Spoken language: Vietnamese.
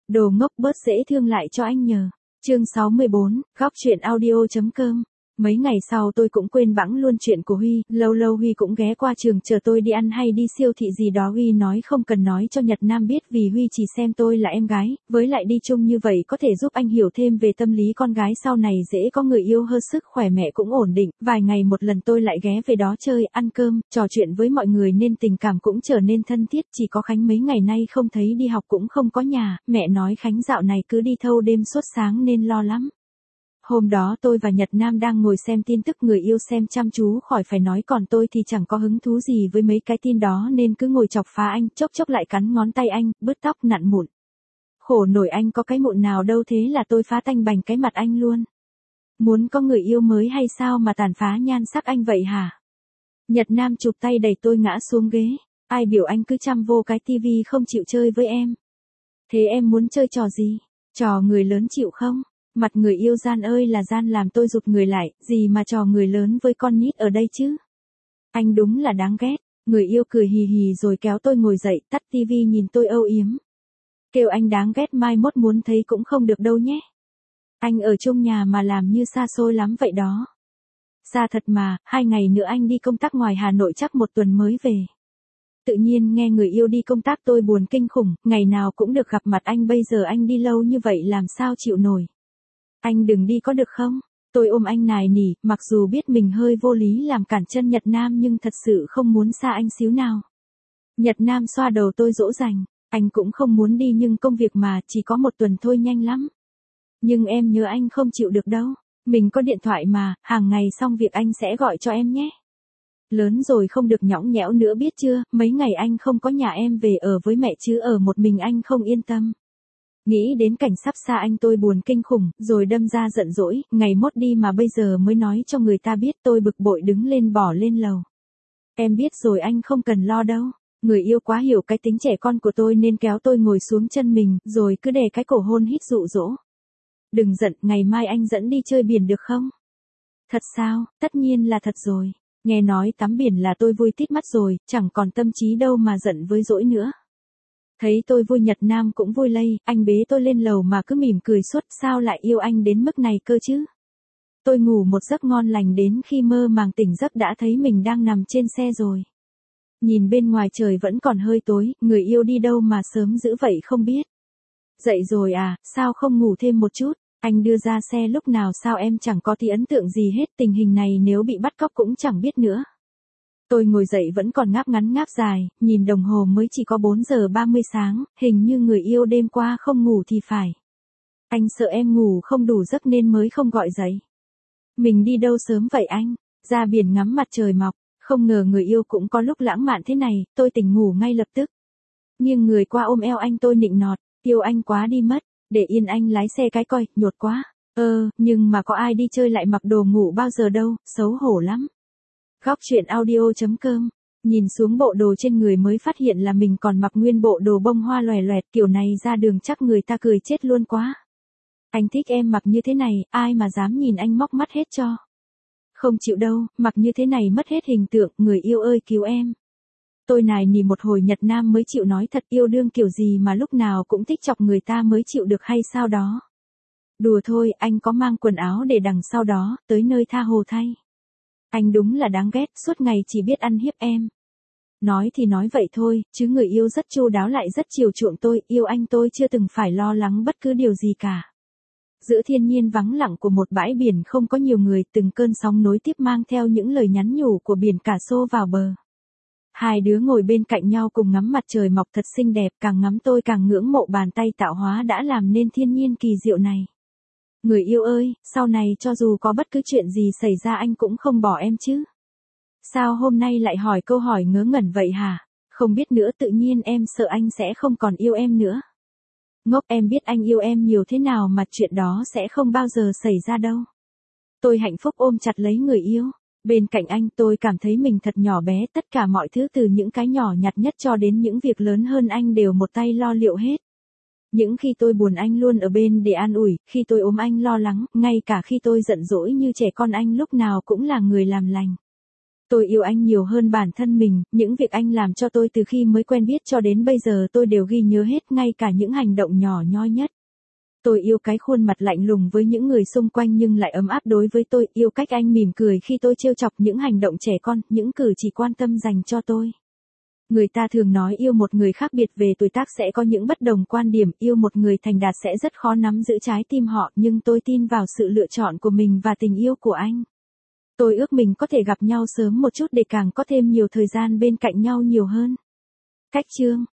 Đồ ngốc bớt dễ thương lại cho anh nhờ. Chương 64, góc truyện audio.com. Mấy ngày sau tôi cũng quên bẵng luôn chuyện của Huy, lâu lâu Huy cũng ghé qua trường chờ tôi đi ăn hay đi siêu thị gì đó. Huy nói không cần nói cho Nhật Nam biết vì Huy chỉ xem tôi là em gái, với lại đi chung như vậy có thể giúp anh hiểu thêm về tâm lý con gái sau này dễ có người yêu hơn, sức khỏe mẹ cũng ổn định. Vài ngày một lần tôi lại ghé về đó chơi, ăn cơm, trò chuyện với mọi người nên tình cảm cũng trở nên thân thiết. Chỉ có Khánh mấy ngày nay không thấy đi học cũng không có nhà, mẹ nói Khánh dạo này cứ đi thâu đêm suốt sáng nên lo lắm. Hôm đó tôi và Nhật Nam đang ngồi xem tin tức, người yêu xem chăm chú khỏi phải nói, còn tôi thì chẳng có hứng thú gì với mấy cái tin đó nên cứ ngồi chọc phá anh, chốc chốc lại cắn ngón tay anh, bứt tóc nặn mụn. Khổ nổi anh có cái mụn nào đâu, thế là tôi phá tanh bành cái mặt anh luôn. Muốn có người yêu mới hay sao mà tàn phá nhan sắc anh vậy hả? Nhật Nam chụp tay đẩy tôi ngã xuống ghế. Ai biểu anh cứ chăm vô cái tivi không chịu chơi với em? Thế em muốn chơi trò gì? Trò người lớn chịu không? Mặt người yêu gian ơi là gian, làm tôi rụt người lại, gì mà trò người lớn với con nít ở đây chứ? Anh đúng là đáng ghét. Người yêu cười hì hì rồi kéo tôi ngồi dậy, tắt tivi nhìn tôi âu yếm. Kêu anh đáng ghét mai mốt muốn thấy cũng không được đâu nhé. Anh ở chung nhà mà làm như xa xôi lắm vậy đó. Xa thật mà, 2 ngày nữa anh đi công tác ngoài Hà Nội, chắc 1 tuần mới về. Tự nhiên nghe người yêu đi công tác tôi buồn kinh khủng, ngày nào cũng được gặp mặt anh, bây giờ anh đi lâu như vậy làm sao chịu nổi. Anh đừng đi có được không? Tôi ôm anh nài nỉ, mặc dù biết mình hơi vô lý làm cản chân Nhật Nam nhưng thật sự không muốn xa anh xíu nào. Nhật Nam xoa đầu tôi dỗ dành, anh cũng không muốn đi nhưng công việc mà, chỉ có 1 tuần thôi nhanh lắm. Nhưng em nhớ anh không chịu được đâu, mình có điện thoại mà, hàng ngày xong việc anh sẽ gọi cho em nhé. Lớn rồi không được nhõng nhẽo nữa biết chưa, mấy ngày anh không có nhà em về ở với mẹ chứ ở một mình anh không yên tâm. Nghĩ đến cảnh sắp xa anh tôi buồn kinh khủng, rồi đâm ra giận dỗi, ngày mốt đi mà bây giờ mới nói cho người ta biết, tôi bực bội đứng lên bỏ lên lầu. Em biết rồi anh không cần lo đâu. Người yêu quá hiểu cái tính trẻ con của tôi nên kéo tôi ngồi xuống chân mình, rồi cứ đè cái cổ hôn hít dụ dỗ. Đừng giận, ngày mai anh dẫn đi chơi biển được không? Thật sao? Tất nhiên là thật rồi. Nghe nói tắm biển là tôi vui tít mắt rồi, chẳng còn tâm trí đâu mà giận với dỗi nữa. Thấy tôi vui Nhật Nam cũng vui lây, anh bế tôi lên lầu mà cứ mỉm cười suốt, sao lại yêu anh đến mức này cơ chứ? Tôi ngủ một giấc ngon lành đến khi mơ màng tỉnh giấc đã thấy mình đang nằm trên xe rồi. Nhìn bên ngoài trời vẫn còn hơi tối, người yêu đi đâu mà sớm dữ vậy không biết. Dậy rồi à, sao không ngủ thêm một chút? Anh đưa ra xe lúc nào sao em chẳng có tí ấn tượng gì hết, tình hình này nếu bị bắt cóc cũng chẳng biết nữa. Tôi ngồi dậy vẫn còn ngáp ngắn ngáp dài, nhìn đồng hồ mới chỉ có 4 giờ 30 sáng, hình như người yêu đêm qua không ngủ thì phải. Anh sợ em ngủ không đủ giấc nên mới không gọi dậy. Mình đi đâu sớm vậy anh? Ra biển ngắm mặt trời mọc, không ngờ người yêu cũng có lúc lãng mạn thế này, tôi tỉnh ngủ ngay lập tức. Nghiêng người qua ôm eo anh tôi nịnh nọt, yêu anh quá đi mất, để yên anh lái xe cái coi, nhột quá. Nhưng mà có ai đi chơi lại mặc đồ ngủ bao giờ đâu, xấu hổ lắm. Góc truyện audio.com. Nhìn xuống bộ đồ trên người mới phát hiện là mình còn mặc nguyên bộ đồ bông hoa loè loẹt, kiểu này ra đường chắc người ta cười chết luôn quá. Anh thích em mặc như thế này, ai mà dám nhìn anh móc mắt hết cho. Không chịu đâu, mặc như thế này mất hết hình tượng, người yêu ơi cứu em. Tôi nài nỉ một hồi Nhật Nam mới chịu nói thật, yêu đương kiểu gì mà lúc nào cũng thích chọc người ta mới chịu được hay sao đó. Đùa thôi, anh có mang quần áo để đằng sau đó, tới nơi tha hồ thay. Anh đúng là đáng ghét, suốt ngày chỉ biết ăn hiếp em. Nói thì nói vậy thôi, chứ người yêu rất chu đáo lại rất chiều chuộng tôi, yêu anh tôi chưa từng phải lo lắng bất cứ điều gì cả. Giữa thiên nhiên vắng lặng của một bãi biển không có nhiều người, từng cơn sóng nối tiếp mang theo những lời nhắn nhủ của biển cả xô vào bờ. Hai đứa ngồi bên cạnh nhau cùng ngắm mặt trời mọc thật xinh đẹp, càng ngắm tôi càng ngưỡng mộ bàn tay tạo hóa đã làm nên thiên nhiên kỳ diệu này. Người yêu ơi, sau này cho dù có bất cứ chuyện gì xảy ra anh cũng không bỏ em chứ? Sao hôm nay lại hỏi câu hỏi ngớ ngẩn vậy hả? Không biết nữa, tự nhiên em sợ anh sẽ không còn yêu em nữa. Ngốc, em biết anh yêu em nhiều thế nào mà chuyện đó sẽ không bao giờ xảy ra đâu. Tôi hạnh phúc ôm chặt lấy người yêu. Bên cạnh anh tôi cảm thấy mình thật nhỏ bé, tất cả mọi thứ từ những cái nhỏ nhặt nhất cho đến những việc lớn hơn anh đều một tay lo liệu hết. Những khi tôi buồn anh luôn ở bên để an ủi, khi tôi ốm anh lo lắng, ngay cả khi tôi giận dỗi như trẻ con anh lúc nào cũng là người làm lành. Tôi yêu anh nhiều hơn bản thân mình, những việc anh làm cho tôi từ khi mới quen biết cho đến bây giờ tôi đều ghi nhớ hết, ngay cả những hành động nhỏ nhoi nhất. Tôi yêu cái khuôn mặt lạnh lùng với những người xung quanh nhưng lại ấm áp đối với tôi, yêu cách anh mỉm cười khi tôi trêu chọc, những hành động trẻ con, những cử chỉ quan tâm dành cho tôi. Người ta thường nói yêu một người khác biệt về tuổi tác sẽ có những bất đồng quan điểm, yêu một người thành đạt sẽ rất khó nắm giữ trái tim họ, nhưng tôi tin vào sự lựa chọn của mình và tình yêu của anh. Tôi ước mình có thể gặp nhau sớm một chút để càng có thêm nhiều thời gian bên cạnh nhau nhiều hơn. Cách chương